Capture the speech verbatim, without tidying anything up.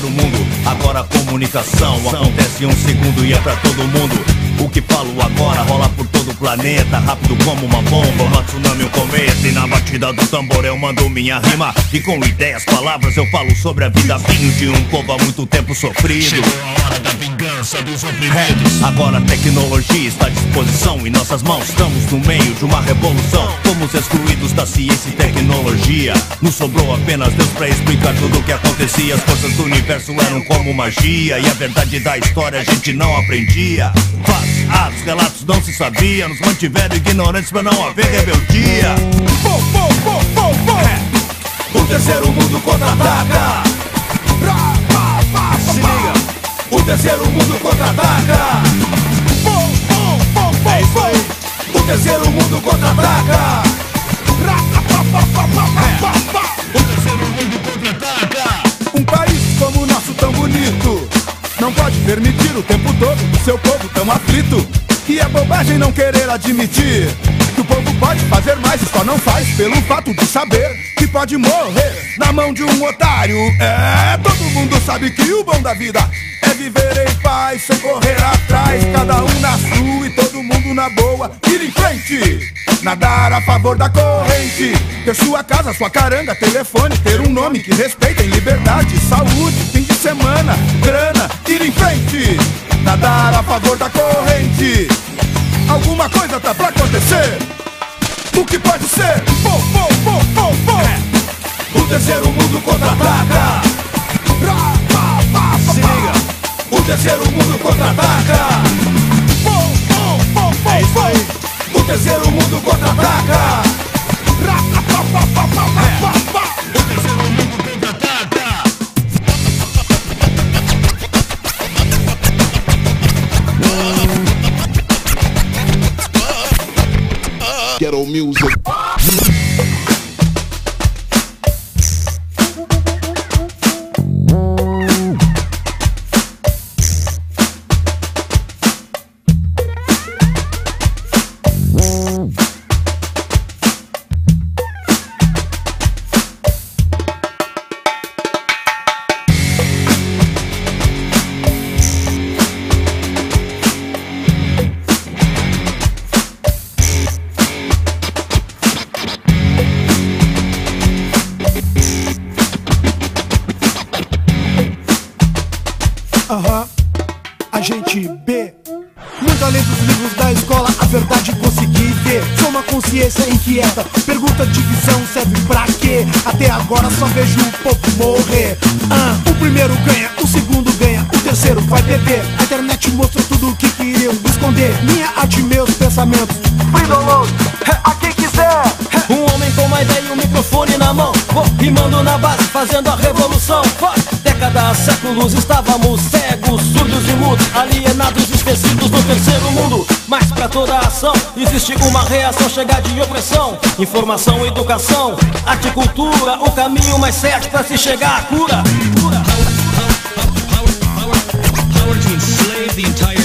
terceiro mundo. Agora a comunicação acontece em um segundo e é pra todo mundo. O que falo agora rola por todo o planeta, rápido como uma bomba, uma tsunami, um cometa. E na batida do tambor eu mando minha rima, e com ideias, palavras eu falo sobre a vida. Vinho de um povo há muito tempo sofrido. Chegou a hora da vingança dos oprimidos. É, agora a tecnologia está à disposição, em nossas mãos estamos no meio de uma revolução. Fomos excluídos da ciência e tecnologia, nos sobrou apenas Deus pra explicar tudo o que acontecia. As forças do universo eram como magia, e a verdade da história a gente não aprendia. Fatos, atos, relatos não se sabia, nos mantiveram ignorantes pra não haver rebeldia. Pô, pô, pô, pô, pô. É. O terceiro mundo contra-ataca. Se liga, o terceiro mundo contra-ataca. Pô, pô, pô, pô, é isso aí. O terceiro mundo contra-ataca. O terceiro mundo contra-ataca. Um país como o nosso tão bonito não pode permitir o tempo todo o seu povo tão aflito. E é bobagem não querer admitir que o povo pode fazer mais e só não faz pelo fato de saber que pode morrer na mão de um otário. É, todo mundo sabe que o bom da vida é viver em paz, sem correr atrás, cada um na sua e todo mundo na boa. Ir em frente, nadar a favor da corrente, ter sua casa, sua caranga, telefone, ter um nome que respeitem liberdade, saúde, fim de semana, grana. Ir em frente, nadar a favor da corrente. Alguma coisa tá pra acontecer. O que pode ser? Pô, pô, pô, pô, pô. É. O terceiro mundo contra-ataca. Se liga, o terceiro mundo contra-ataca. Pô, pô, pô, pô, é isso aí. O terceiro mundo contra-ataca. É. O terceiro mundo contra-ataca. Ghetto music. Aham, uhum. A gente B. Muito além dos livros da escola, a verdade consegui ver. Sou uma consciência inquieta, pergunta de visão serve pra quê? Até agora só vejo o povo morrer. ah, O primeiro ganha, o segundo ganha, o terceiro vai beber. A internet mostrou tudo o que queriam esconder. Minha arte, meus pensamentos, free download, é a quem quiser. Um homem com uma ideia e um microfone na mão, vou rimando na base, fazendo a revolução. Décadas, séculos, estávamos cegos, surdos e mudos, alienados, esquecidos no terceiro mundo. Mas pra toda ação existe uma reação, chega de opressão. Informação, educação, arte e cultura, o caminho mais certo pra se chegar à cura. Power to enslave the entire